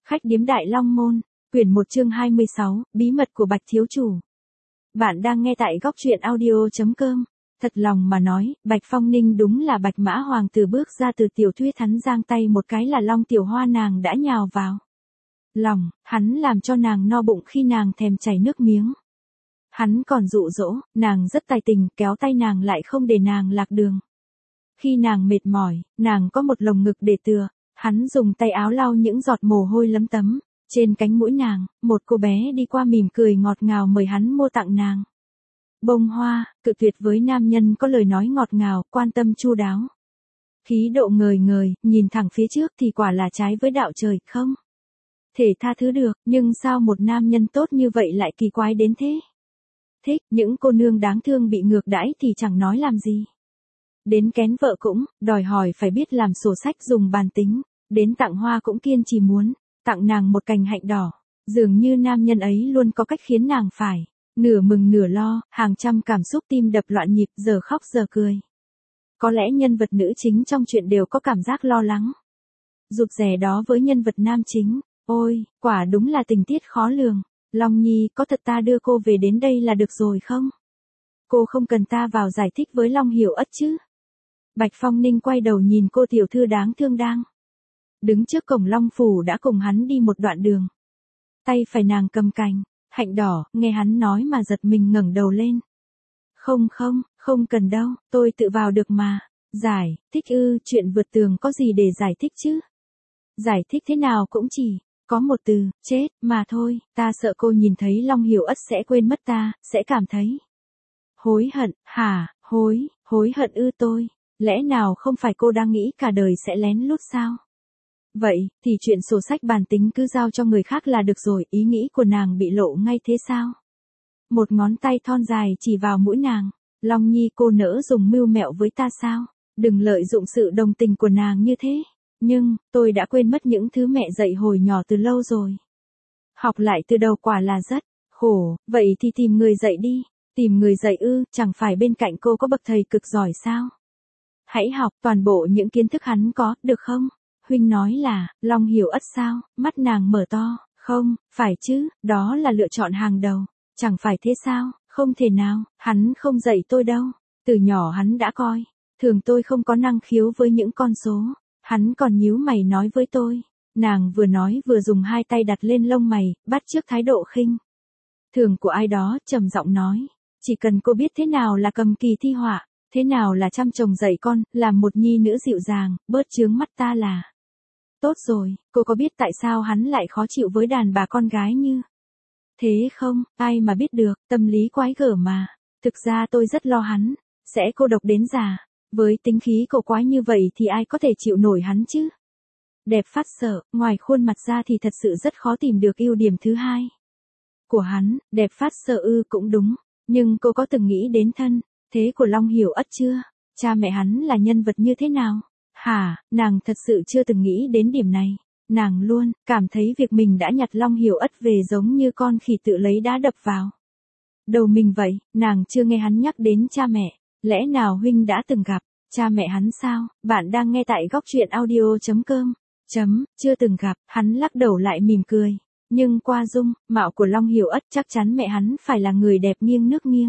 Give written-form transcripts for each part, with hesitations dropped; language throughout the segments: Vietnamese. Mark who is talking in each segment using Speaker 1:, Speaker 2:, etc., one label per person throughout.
Speaker 1: Khách điếm Đại Long Môn, quyển 1 chương 26, bí mật của Bạch thiếu chủ. Bạn đang nghe tại góc truyện audio.com. Thật lòng mà nói, Bạch Phong Ninh đúng là Bạch Mã Hoàng tử bước ra từ tiểu thuyết, hắn giang tay một cái là Long Tiểu Hoa nàng đã nhào vào lòng, hắn làm cho nàng no bụng khi nàng thèm chảy nước miếng. Hắn còn dụ dỗ, nàng rất tài tình, kéo tay nàng lại không để nàng lạc đường. Khi nàng mệt mỏi, nàng có một lồng ngực để tựa, hắn dùng tay áo lau những giọt mồ hôi lấm tấm trên cánh mũi nàng, một cô bé đi qua mỉm cười ngọt ngào mời hắn mua tặng nàng bông hoa, cự tuyệt với nam nhân có lời nói ngọt ngào, quan tâm chu đáo. Khí độ ngời ngời, nhìn thẳng phía trước thì quả là trái với đạo trời, không thể tha thứ được, nhưng sao một nam nhân tốt như vậy lại kỳ quái đến thế? Thích, những cô nương đáng thương bị ngược đãi thì chẳng nói làm gì. Đến kén vợ cũng, đòi hỏi phải biết làm sổ sách dùng bàn tính, đến tặng hoa cũng kiên trì muốn tặng nàng một cành hạnh đỏ. Dường như nam nhân ấy luôn có cách khiến nàng phải nửa mừng nửa lo, hàng trăm cảm xúc tim đập loạn nhịp, giờ khóc giờ cười. Có lẽ nhân vật nữ chính trong chuyện đều có cảm giác lo lắng, rụt rè đó với nhân vật nam chính. Ôi, quả đúng là tình tiết khó lường. Long Nhi, có thật ta đưa cô về đến đây là được rồi không? Cô không cần ta vào giải thích với Long Hiểu Ất chứ? Bạch Phong Ninh quay đầu nhìn cô tiểu thư đáng thương đang đứng trước cổng Long Phủ đã cùng hắn đi một đoạn đường. Tay phải nàng cầm cành hạnh đỏ, nghe hắn nói mà giật mình ngẩng đầu lên. Không cần đâu, tôi tự vào được mà. Giải thích ư? Chuyện vượt tường có gì để giải thích chứ? Giải thích thế nào cũng chỉ có một từ, chết, mà thôi. Ta sợ cô nhìn thấy Long Hiểu Ất sẽ quên mất ta, sẽ cảm thấy hối hận. Hả? Hối hận ư? Tôi, lẽ nào không phải cô đang nghĩ cả đời sẽ lén lút sao? Vậy, thì chuyện sổ sách bàn tính cứ giao cho người khác là được rồi. Ý nghĩ của nàng bị lộ ngay thế sao? Một ngón tay thon dài chỉ vào mũi nàng. Long Nhi, cô nỡ dùng mưu mẹo với ta sao? Đừng lợi dụng sự đồng tình của nàng như thế. Nhưng, tôi đã quên mất những thứ mẹ dạy hồi nhỏ từ lâu rồi. Học lại từ đầu quả là rất khổ, vậy thì tìm người dạy đi. Tìm người dạy ư? Chẳng phải bên cạnh cô có bậc thầy cực giỏi sao? Hãy học toàn bộ những kiến thức hắn có, được không? Huynh nói là, Long Hiểu Ất sao? Mắt nàng mở to, không, phải chứ, đó là lựa chọn hàng đầu. Chẳng phải thế sao? Không thể nào, hắn không dạy tôi đâu. Từ nhỏ hắn đã coi thường tôi không có năng khiếu với những con số. Hắn còn nhíu mày nói với tôi. Nàng vừa nói vừa dùng hai tay đặt lên lông mày, bắt chước thái độ khinh thường của ai đó, trầm giọng nói. Chỉ cần cô biết thế nào là cầm kỳ thi họa, thế nào là chăm chồng dạy con, làm một nhi nữ dịu dàng, bớt chướng mắt ta là tốt rồi. Cô có biết tại sao hắn lại khó chịu với đàn bà con gái như thế không? Ai mà biết được, tâm lý quái gở mà. Thực ra tôi rất lo hắn sẽ cô độc đến già. Với tính khí cậu quái như vậy thì ai có thể chịu nổi hắn chứ? Đẹp phát sợ, ngoài khuôn mặt ra thì thật sự rất khó tìm được ưu điểm thứ hai của hắn. Đẹp phát sợ ư? Cũng đúng. Nhưng cô có từng nghĩ đến thân thế của Long Hiểu Ất chưa? Cha mẹ hắn là nhân vật như thế nào? Hả? Nàng thật sự chưa từng nghĩ đến điểm này. Nàng luôn cảm thấy việc mình đã nhặt Long Hiểu Ất về giống như con khỉ tự lấy đá đập vào đầu mình vậy. Nàng chưa nghe hắn nhắc đến cha mẹ. Lẽ nào huynh đã từng gặp cha mẹ hắn sao? Bạn đang nghe tại góc truyện audio.com. Chưa từng gặp. Hắn lắc đầu lại mỉm cười. Nhưng qua dung mạo của Long Hiểu Ất chắc chắn mẹ hắn phải là người đẹp nghiêng nước nghiêng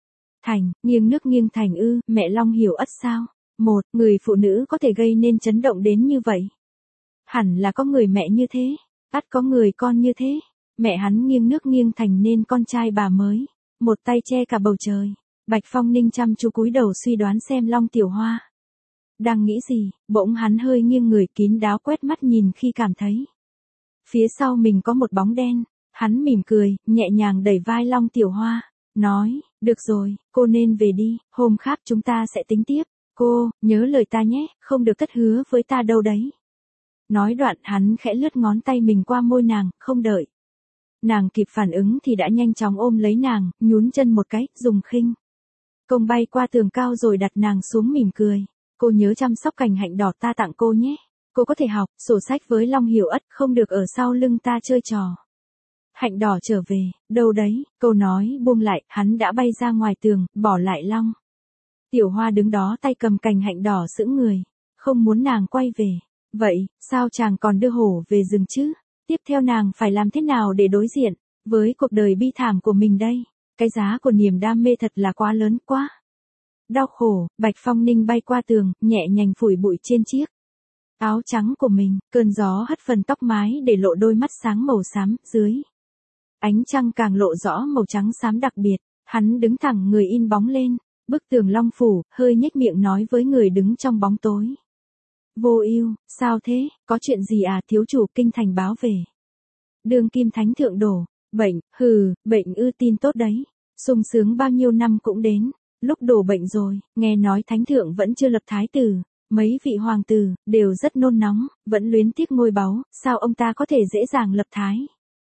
Speaker 1: thành ư? Mẹ Long Hiểu Ất sao? Một người phụ nữ có thể gây nên chấn động đến như vậy? Hẳn là có người mẹ như thế, ắt có người con như thế. Mẹ hắn nghiêng nước nghiêng thành nên con trai bà mới một tay che cả bầu trời. Bạch Phong Ninh chăm chú cúi đầu suy đoán xem Long Tiểu Hoa đang nghĩ gì. Bỗng hắn hơi nghiêng người, kín đáo quét mắt nhìn khi cảm thấy phía sau mình có một bóng đen. Hắn mỉm cười, nhẹ nhàng đẩy vai Long Tiểu Hoa, nói, được rồi, cô nên về đi, hôm khác chúng ta sẽ tính tiếp. Cô, nhớ lời ta nhé, không được thất hứa với ta đâu đấy. Nói đoạn hắn khẽ lướt ngón tay mình qua môi nàng, không đợi nàng kịp phản ứng thì đã nhanh chóng ôm lấy nàng, nhún chân một cái, dùng khinh công bay qua tường cao rồi đặt nàng xuống mỉm cười. Cô nhớ chăm sóc cành hạnh đỏ ta tặng cô nhé. Cô có thể học sổ sách với Long Hiểu Ất, không được ở sau lưng ta chơi trò hạnh đỏ trở về, đâu đấy. Câu nói buông lại, hắn đã bay ra ngoài tường, bỏ lại Long Tiểu Hoa đứng đó tay cầm cành hạnh đỏ sững người, không muốn nàng quay về. Vậy, sao chàng còn đưa hổ về rừng chứ? Tiếp theo nàng phải làm thế nào để đối diện với cuộc đời bi thảm của mình đây? Cái giá của niềm đam mê thật là quá lớn quá. Đau khổ, Bạch Phong Ninh bay qua tường, nhẹ nhàng phủi bụi trên chiếc áo trắng của mình, cơn gió hất phần tóc mái để lộ đôi mắt sáng màu xám, dưới ánh trăng càng lộ rõ màu trắng xám đặc biệt, hắn đứng thẳng người in bóng lên, bức tường long phủ, hơi nhếch miệng nói với người đứng trong bóng tối. Vô Ưu, sao thế, có chuyện gì à? Thiếu chủ kinh thành báo về. Đương kim thánh thượng đổ bệnh, bệnh tin tốt đấy. Sung sướng bao nhiêu năm cũng đến, lúc đổ bệnh rồi, nghe nói thánh thượng vẫn chưa lập thái tử, mấy vị hoàng tử đều rất nôn nóng, vẫn luyến tiếc ngôi báu, sao ông ta có thể dễ dàng lập thái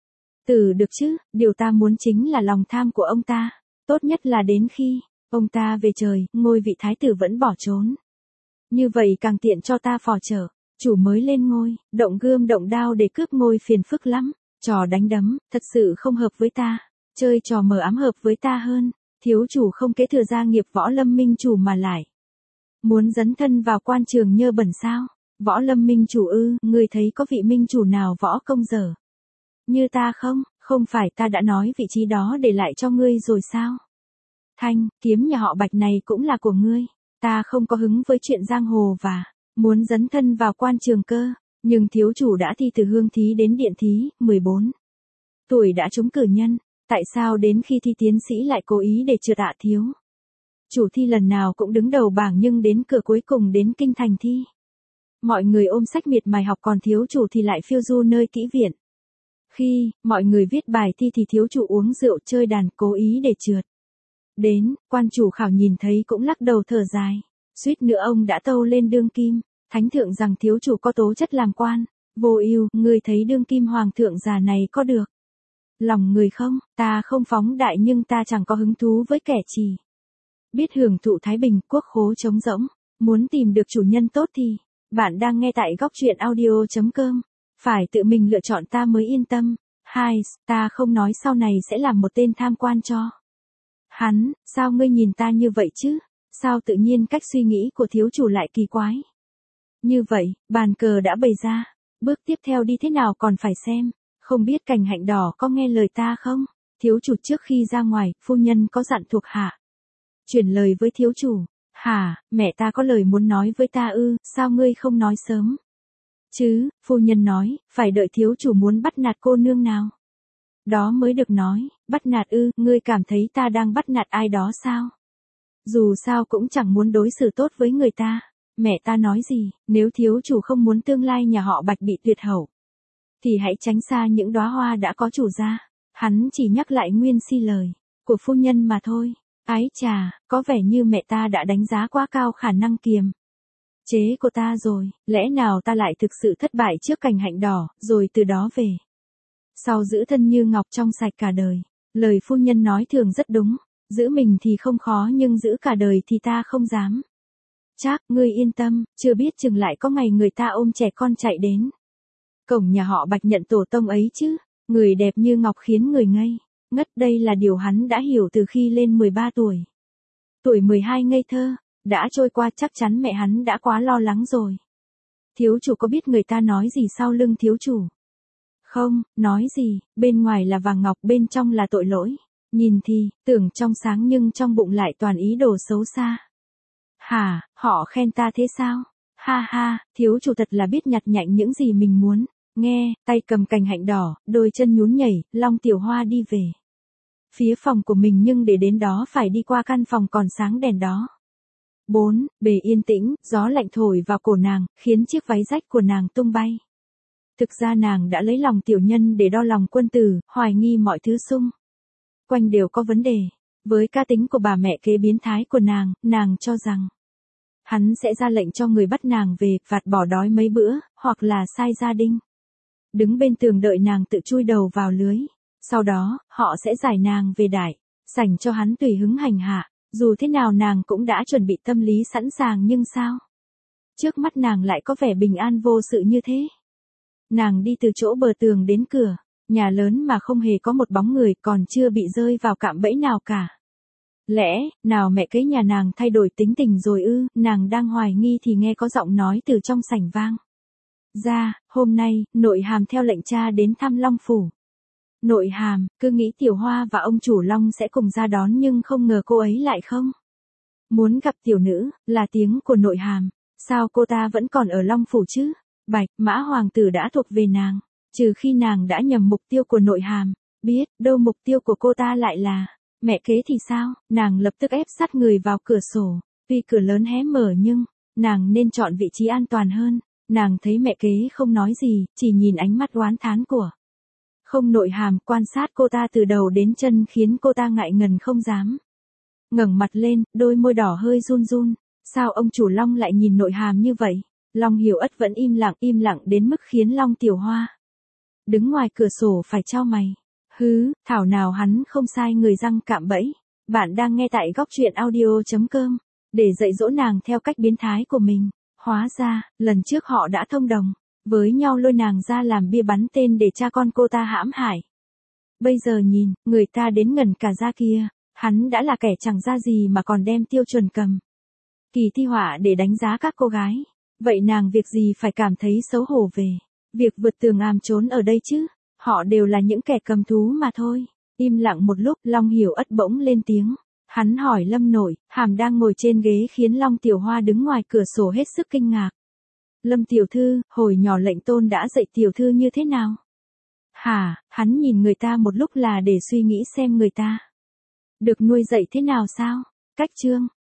Speaker 1: tử được chứ? Điều ta muốn chính là lòng tham của ông ta, tốt nhất là đến khi ông ta về trời, ngôi vị thái tử vẫn bỏ trốn. Như vậy càng tiện cho ta phò trợ, chủ mới lên ngôi, động gươm động đao để cướp ngôi phiền phức lắm, trò đánh đấm, thật sự không hợp với ta, chơi trò mờ ám hợp với ta hơn, thiếu chủ không kế thừa gia nghiệp Võ Lâm Minh chủ mà lại muốn dấn thân vào quan trường nhơ bẩn sao? Võ Lâm Minh chủ ư? Ngươi thấy có vị minh chủ nào võ công dở như ta không? Không phải ta đã nói vị trí đó để lại cho ngươi rồi sao? Thanh, kiếm nhà họ Bạch này cũng là của ngươi. Ta không có hứng với chuyện giang hồ và muốn dấn thân vào quan trường cơ, nhưng thiếu chủ đã thi từ hương thí đến điện thí, 14 tuổi đã trúng cử nhân, tại sao đến khi thi tiến sĩ lại cố ý để trượt ạ thiếu? Chủ thi lần nào cũng đứng đầu bảng nhưng đến cửa cuối cùng đến kinh thành thi. Mọi người ôm sách miệt mài học còn thiếu chủ thì lại phiêu du nơi kỹ viện. Khi mọi người viết bài thi thì thiếu chủ uống rượu chơi đàn cố ý để trượt. Đến, quan chủ khảo nhìn thấy cũng lắc đầu thở dài. Suýt nữa ông đã tâu lên đương kim, thánh thượng rằng thiếu chủ có tố chất làm quan. Vô Ưu, ngươi thấy đương kim hoàng thượng già này có được lòng người không? Ta không phóng đại nhưng ta chẳng có hứng thú với kẻ chỉ biết hưởng thụ thái bình, quốc khố trống rỗng. Muốn tìm được chủ nhân tốt thì bạn đang nghe tại góc truyện audio.com. Phải tự mình lựa chọn ta mới yên tâm. Hai, ta không nói sau này sẽ làm một tên tham quan cho hắn. Sao ngươi nhìn ta như vậy chứ? Sao tự nhiên cách suy nghĩ của thiếu chủ lại kỳ quái? Như vậy, bàn cờ đã bày ra. Bước tiếp theo đi thế nào còn phải xem. Không biết Cành Hạnh Đỏ có nghe lời ta không? Thiếu chủ trước khi ra ngoài, phu nhân có dặn thuộc hạ chuyển lời với thiếu chủ. Hả, mẹ ta có lời muốn nói với ta ư? Sao ngươi không nói sớm chứ? Phu nhân nói, phải đợi thiếu chủ muốn bắt nạt cô nương nào đó mới được nói. Bắt nạt ư? Ngươi cảm thấy ta đang bắt nạt ai đó sao? Dù sao cũng chẳng muốn đối xử tốt với người ta. Mẹ ta nói gì, nếu thiếu chủ không muốn tương lai nhà họ Bạch bị tuyệt hậu thì hãy tránh xa những đóa hoa đã có chủ gia. Hắn chỉ nhắc lại nguyên si lời của phu nhân mà thôi. Ái chà, có vẻ như mẹ ta đã đánh giá quá cao khả năng kiềm chế của ta rồi. Lẽ nào ta lại thực sự thất bại trước Cành Hạnh Đỏ, rồi từ đó về sau giữ thân như ngọc trong sạch cả đời. Lời phu nhân nói thường rất đúng. Giữ mình thì không khó nhưng giữ cả đời thì ta không dám. Chắc, ngươi yên tâm, chưa biết chừng lại có ngày người ta ôm trẻ con chạy đến cổng nhà họ Bạch nhận tổ tông ấy chứ. Người đẹp như ngọc khiến người ngây ngất, đây là điều hắn đã hiểu từ khi lên 13 tuổi. Tuổi 12 ngây thơ đã trôi qua, chắc chắn mẹ hắn đã quá lo lắng rồi. Thiếu chủ có biết người ta nói gì sau lưng thiếu chủ không? Nói gì, bên ngoài là vàng ngọc bên trong là tội lỗi. Nhìn thì tưởng trong sáng nhưng trong bụng lại toàn ý đồ xấu xa. Hả, họ khen ta thế sao? Ha ha, thiếu chủ thật là biết nhặt nhạnh những gì mình muốn. Nghe, tay cầm Cành Hạnh Đỏ, đôi chân nhún nhảy, Long Tiểu Hoa đi về phía phòng của mình nhưng để đến đó phải đi qua căn phòng còn sáng đèn đó. 4. Bề yên tĩnh, gió lạnh thổi vào cổ nàng, khiến chiếc váy rách của nàng tung bay. Thực ra nàng đã lấy lòng tiểu nhân để đo lòng quân tử, hoài nghi mọi thứ xung quanh đều có vấn đề. Với cá tính của bà mẹ kế biến thái của nàng cho rằng hắn sẽ ra lệnh cho người bắt nàng về, phạt bỏ đói mấy bữa, hoặc là sai gia đình. Đứng bên tường đợi nàng tự chui đầu vào lưới. Sau đó, họ sẽ giải nàng về đại sảnh cho hắn tùy hứng hành hạ. Dù thế nào nàng cũng đã chuẩn bị tâm lý sẵn sàng nhưng sao? Trước mắt nàng lại có vẻ bình an vô sự như thế. Nàng đi từ chỗ bờ tường đến cửa nhà lớn mà không hề có một bóng người, còn chưa bị rơi vào cạm bẫy nào cả. Lẽ nào mẹ kế nhà nàng thay đổi tính tình rồi ư? Nàng đang hoài nghi thì nghe có giọng nói từ trong sảnh vang Ra, hôm nay, nội hàm theo lệnh cha đến thăm Long Phủ. Nội hàm, cứ nghĩ Tiểu Hoa và ông chủ Long sẽ cùng ra đón nhưng không ngờ cô ấy lại không. Muốn gặp tiểu nữ, là tiếng của nội hàm. Sao cô ta vẫn còn ở Long Phủ chứ? Bạch, Mã Hoàng tử đã thuộc về nàng. Trừ khi nàng đã nhầm mục tiêu của nội hàm. Biết, đâu mục tiêu của cô ta lại là mẹ kế thì sao? Nàng lập tức ép sát người vào cửa sổ. Tuy cửa lớn hé mở nhưng, nàng nên chọn vị trí an toàn hơn. Nàng thấy mẹ kế không nói gì, chỉ nhìn ánh mắt oán thán của không nội hàm, quan sát cô ta từ đầu đến chân khiến cô ta ngại ngần không dám ngẩng mặt lên, đôi môi đỏ hơi run run. Sao ông chủ Long lại nhìn nội hàm như vậy? Long Hiểu Ất vẫn im lặng đến mức khiến Long Tiểu Hoa đứng ngoài cửa sổ phải chau mày. Thảo nào hắn không sai người răng cạm bẫy. Bạn đang nghe tại góc truyện audio.com, để dạy dỗ nàng theo cách biến thái của mình. Hóa ra, lần trước họ đã thông đồng với nhau lôi nàng ra làm bia bắn tên để cha con cô ta hãm hại. Bây giờ nhìn, người ta đến ngẩn cả da kia, hắn đã là kẻ chẳng ra gì mà còn đem tiêu chuẩn cầm kỳ thi họa để đánh giá các cô gái. Vậy nàng việc gì phải cảm thấy xấu hổ về việc vượt tường àm trốn ở đây chứ? Họ đều là những kẻ cầm thú mà thôi. Im lặng một lúc, Long Hiểu Ất bỗng lên tiếng. Hắn hỏi Lâm Nội, Hàm đang ngồi trên ghế khiến Long Tiểu Hoa đứng ngoài cửa sổ hết sức kinh ngạc. Lâm tiểu thư, hồi nhỏ lệnh tôn đã dạy tiểu thư như thế nào? Hả, hắn nhìn người ta một lúc là để suy nghĩ xem người ta được nuôi dạy thế nào sao? Cách chương,